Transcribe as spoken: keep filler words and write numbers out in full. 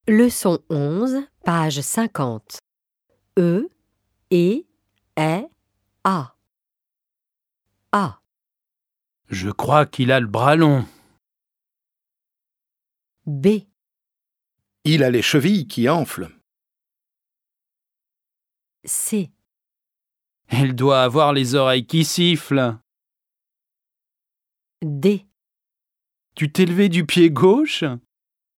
Leçon onze, page cinquante. E, E, est, A. A. Je crois qu'il a le bras long. B. Il a les chevilles qui enflent. C. Elle doit avoir les oreilles qui sifflent. D. Tu t'es levé du pied gauche ?